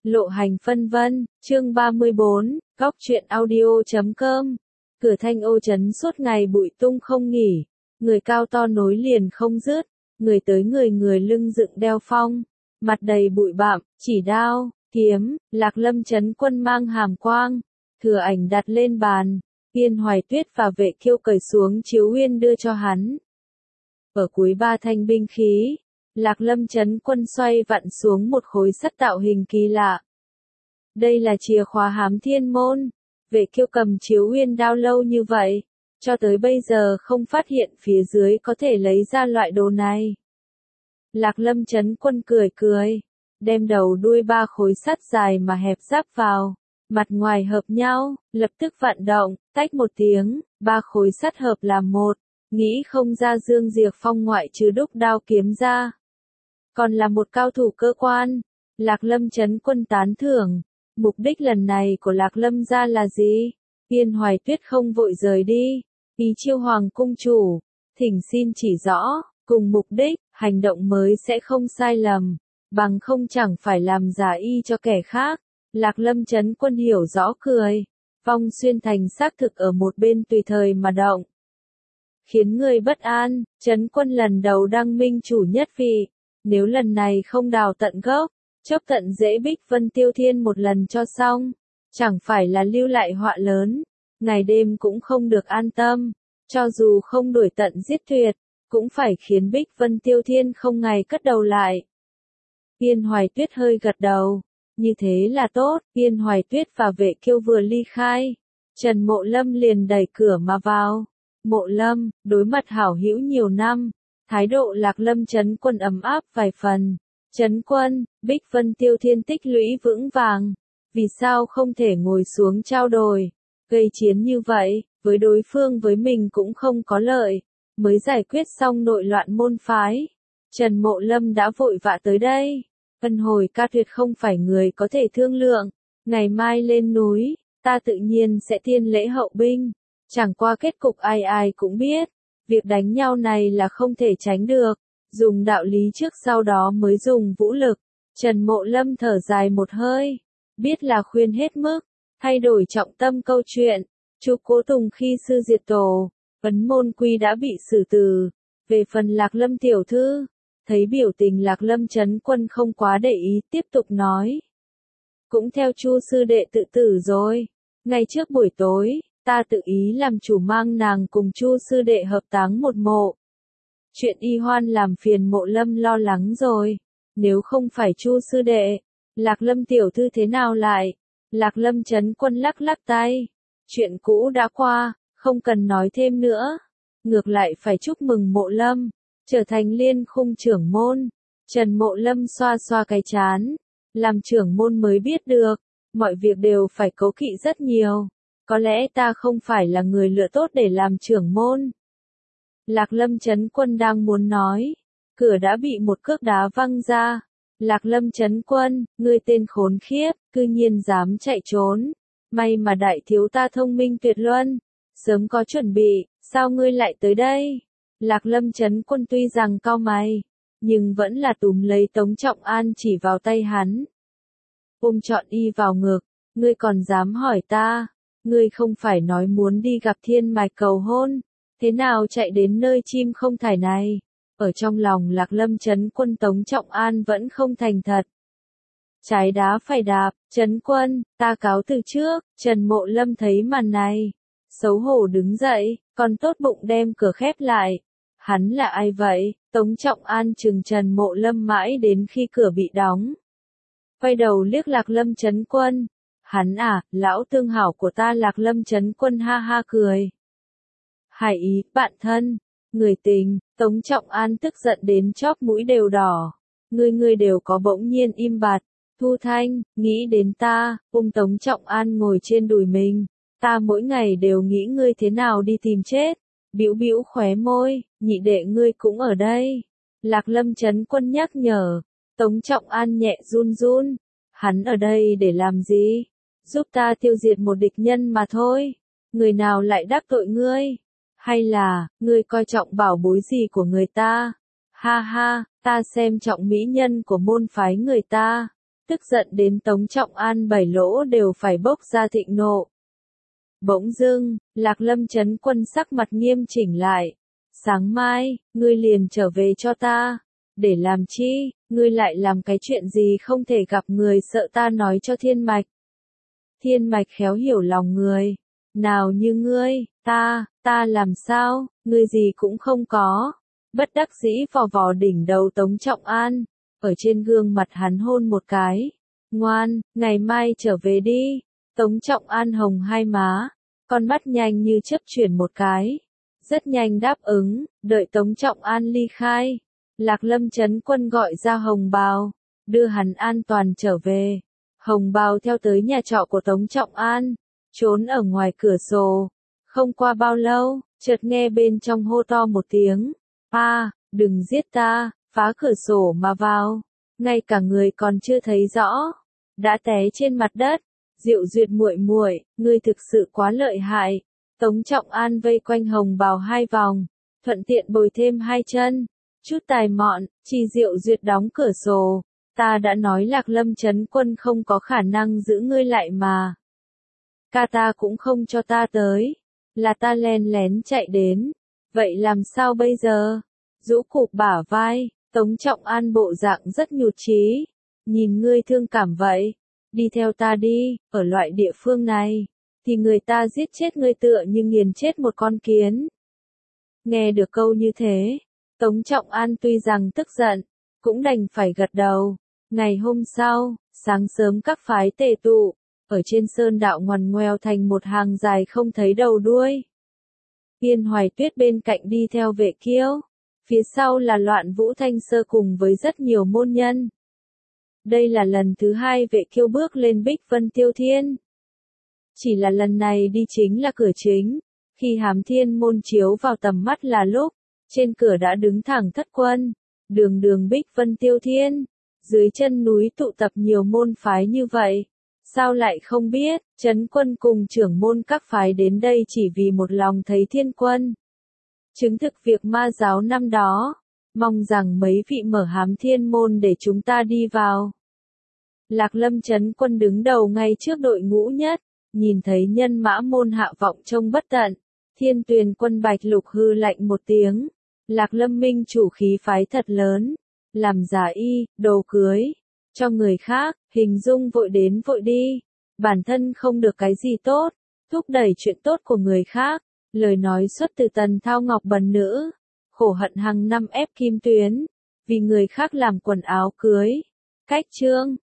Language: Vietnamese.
Lộ hành phân vân, chương 34, góc truyện audio.com. Cửa Thanh Ô trấn suốt ngày bụi tung không nghỉ, người cao to nối liền không dứt, người tới người lưng dựng đeo phong, mặt đầy bụi bặm, chỉ đao, kiếm, Lạc Lâm trấn quân mang hàm quang, thừa ảnh đặt lên bàn, Yên Hoài Tuyết và Vệ Kiêu cởi xuống chiếu uyên đưa cho hắn. Ở cuối ba thanh binh khí, Lạc Lâm trấn quân xoay vặn xuống một khối sắt tạo hình kỳ lạ. Đây là chìa khóa hám thiên môn. Vệ Kiêu cầm chiếu uyên đao lâu như vậy, cho tới bây giờ không phát hiện phía dưới có thể lấy ra loại đồ này. Lạc Lâm trấn quân cười, đem đầu đuôi ba khối sắt dài mà hẹp giáp vào, mặt ngoài hợp nhau, lập tức vận động, tách một tiếng, ba khối sắt hợp làm một, nghĩ không ra Dương Diệp Phong ngoại trừ đúc đao kiếm ra, còn là một cao thủ cơ quan. Lạc Lâm trấn quân tán thưởng. Mục đích lần này của Lạc Lâm gia là gì? Yên Hoài Tuyết không vội rời đi, ý chiêu hoàng cung chủ, thỉnh xin chỉ rõ, cùng mục đích, hành động mới sẽ không sai lầm, bằng không chẳng phải làm giả y cho kẻ khác. Lạc Lâm trấn quân hiểu rõ cười, Vong Xuyên Thành xác thực ở một bên tùy thời mà động. Khiến người bất an, trấn quân lần đầu đăng minh chủ nhất vị, nếu lần này không đào tận gốc, chốc tận dễ Bích Vân Tiêu Thiên một lần cho xong, chẳng phải là lưu lại họa lớn, ngày đêm cũng không được an tâm, cho dù không đuổi tận giết tuyệt, cũng phải khiến Bích Vân Tiêu Thiên không ngày cất đầu lại. Yên Hoài Tuyết hơi gật đầu, như thế là tốt. Yên Hoài Tuyết và Vệ Kiêu vừa ly khai, Trần Mộ Lâm liền đẩy cửa mà vào. Mộ Lâm, đối mặt hảo hữu nhiều năm, thái độ Lạc Lâm trấn quân ấm áp vài phần. Trấn quân, Bích Vân Tiêu Thiên tích lũy vững vàng, vì sao không thể ngồi xuống trao đổi, gây chiến như vậy, với đối phương với mình cũng không có lợi, mới giải quyết xong nội loạn môn phái. Trần Mộ Lâm đã vội vã tới đây, Ân Hồi ca tuyệt không phải người có thể thương lượng, ngày mai lên núi, ta tự nhiên sẽ thiên lễ hậu binh, chẳng qua kết cục ai ai cũng biết, việc đánh nhau này là không thể tránh được. Dùng đạo lý trước sau đó mới dùng vũ lực. Trần Mộ Lâm thở dài một hơi, biết là khuyên hết mức, thay đổi trọng tâm câu chuyện. Chu Cố Tùng khi sư diệt tổ, Ấn Môn Quy đã bị xử tử. Về phần Lạc Lâm tiểu thư, thấy biểu tình Lạc Lâm trấn quân không quá để ý, tiếp tục nói. Cũng theo Chu sư đệ tự tử rồi. Ngay trước buổi tối, ta tự ý làm chủ mang nàng cùng Chu sư đệ hợp táng một mộ. Chuyện y hoan làm phiền Mộ Lâm lo lắng rồi. Nếu không phải Chu sư đệ, Lạc Lâm tiểu thư thế nào lại? Lạc Lâm trấn quân lắc lắc tay. Chuyện cũ đã qua, không cần nói thêm nữa. Ngược lại phải chúc mừng Mộ Lâm, trở thành liên khung trưởng môn. Trần Mộ Lâm xoa xoa cái trán. Làm trưởng môn mới biết được, mọi việc đều phải cố kỵ rất nhiều. Có lẽ ta không phải là người lựa tốt để làm trưởng môn. Lạc Lâm trấn quân đang muốn nói, cửa đã bị một cước đá văng ra. Lạc Lâm trấn quân, ngươi tên khốn khiếp, cư nhiên dám chạy trốn. May mà đại thiếu ta thông minh tuyệt luân, sớm có chuẩn bị, sao ngươi lại tới đây? Lạc Lâm trấn quân tuy rằng cau mày, nhưng vẫn là túm lấy Tống Trọng An chỉ vào tay hắn. Ôm trọn y vào ngực, ngươi còn dám hỏi ta, ngươi không phải nói muốn đi gặp Thiên Mạch cầu hôn. Thế nào chạy đến nơi chim không thải này? Ở trong lòng Lạc Lâm trấn quân Tống Trọng An vẫn không thành thật. Trái đá phải đạp, trấn quân, ta cáo từ trước. Trần Mộ Lâm thấy màn này, xấu hổ đứng dậy, còn tốt bụng đem cửa khép lại. Hắn là ai vậy? Tống Trọng An trừng Trần Mộ Lâm mãi đến khi cửa bị đóng. Quay đầu liếc Lạc Lâm trấn quân. Hắn à, lão tương hảo của ta. Lạc Lâm trấn quân ha ha cười. Hải ý, bạn thân, người tình. Tống Trọng An tức giận đến chóp mũi đều đỏ. Ngươi đều có bỗng nhiên im bặt. Thu Thanh, nghĩ đến ta, Tống Trọng An ngồi trên đùi mình. Ta mỗi ngày đều nghĩ ngươi thế nào đi tìm chết. Bĩu bĩu khóe môi, nhị đệ ngươi cũng ở đây. Lạc Lâm trấn quân nhắc nhở. Tống Trọng An nhẹ run run. Hắn ở đây để làm gì? Giúp ta tiêu diệt một địch nhân mà thôi. Người nào lại đắc tội ngươi? Hay là, ngươi coi trọng bảo bối gì của người ta? Ha ha, ta xem trọng mỹ nhân của môn phái người ta. tức giận đến Tống Trọng An bảy lỗ đều phải bốc ra thịnh nộ. Bỗng dưng, Lạc Lâm Chấn Quân sắc mặt nghiêm chỉnh lại. Sáng mai, ngươi liền trở về cho ta. Để làm chi, ngươi lại làm cái chuyện gì không thể gặp người sợ ta nói cho Thiên Mạch. Thiên Mạch khéo hiểu lòng người. Nào như ngươi, ta làm sao, ngươi gì cũng không có. Bất đắc dĩ vò vò đỉnh đầu Tống Trọng An, ở trên gương mặt hắn hôn một cái. Ngoan, ngày mai trở về đi. Tống Trọng An hồng hai má, con mắt nhanh như chớp chuyển một cái. Rất nhanh đáp ứng, đợi Tống Trọng An ly khai. Lạc Lâm Chấn Quân gọi ra Hồng Bào, đưa hắn an toàn trở về. Hồng Bào theo tới nhà trọ của Tống Trọng An, trốn ở ngoài cửa sổ. Không qua bao lâu, chợt nghe bên trong hô to một tiếng. Đừng giết ta, phá cửa sổ mà vào. Ngay cả người còn chưa thấy rõ, đã té trên mặt đất. Diệu Duyệt muội muội, ngươi thực sự quá lợi hại. Tống Trọng An vây quanh Hồng Bào hai vòng, thuận tiện bồi thêm hai chân. Chút tài mọn, chỉ Diệu Duyệt đóng cửa sổ. Ta đã nói Lạc Lâm Chấn Quân không có khả năng giữ ngươi lại mà. Ca ta cũng không cho ta tới. Là ta len lén chạy đến. Vậy làm sao bây giờ? Rũ cụp bả vai, Tống Trọng An bộ dạng rất nhụt chí. Nhìn ngươi thương cảm vậy. Đi theo ta đi, ở loại địa phương này. Thì người ta giết chết ngươi tựa như nghiền chết một con kiến. Nghe được câu như thế, Tống Trọng An tuy rằng tức giận, cũng đành phải gật đầu. Ngày hôm sau, sáng sớm các phái tề tụ, ở trên sơn đạo ngoằn ngoèo thành một hàng dài không thấy đầu đuôi. Yên Hoài Tuyết bên cạnh đi theo Vệ Kiêu, phía sau là Loạn Vũ Thanh Sơ cùng với rất nhiều môn nhân. Đây là lần thứ hai Vệ Kiêu bước lên Bích Vân Tiêu Thiên. Chỉ là lần này đi chính là cửa chính, khi Hám Thiên môn chiếu vào tầm mắt là lúc, trên cửa đã đứng thẳng thất quân, đường đường Bích Vân Tiêu Thiên, dưới chân núi tụ tập nhiều môn phái như vậy. Sao lại không biết, Chấn Quân cùng trưởng môn các phái đến đây chỉ vì một lòng thấy Thiên Quân. Chứng thực việc ma giáo năm đó, mong rằng mấy vị mở Hám Thiên môn để chúng ta đi vào. Lạc Lâm Chấn Quân đứng đầu ngay trước đội ngũ nhất, nhìn thấy nhân mã môn hạ vọng trông bất tận. Thiên Tuyền Quân Bạch Lục hư lạnh một tiếng. Lạc Lâm Minh chủ khí phái thật lớn, làm giả y, đồ cưới, cho người khác, hình dung vội đến vội đi, bản thân không được cái gì tốt, thúc đẩy chuyện tốt của người khác, lời nói xuất từ Tần Thao Ngọc Bần nữ, khổ hận hàng năm ép Kim Tuyến, vì người khác làm quần áo cưới, cách chương.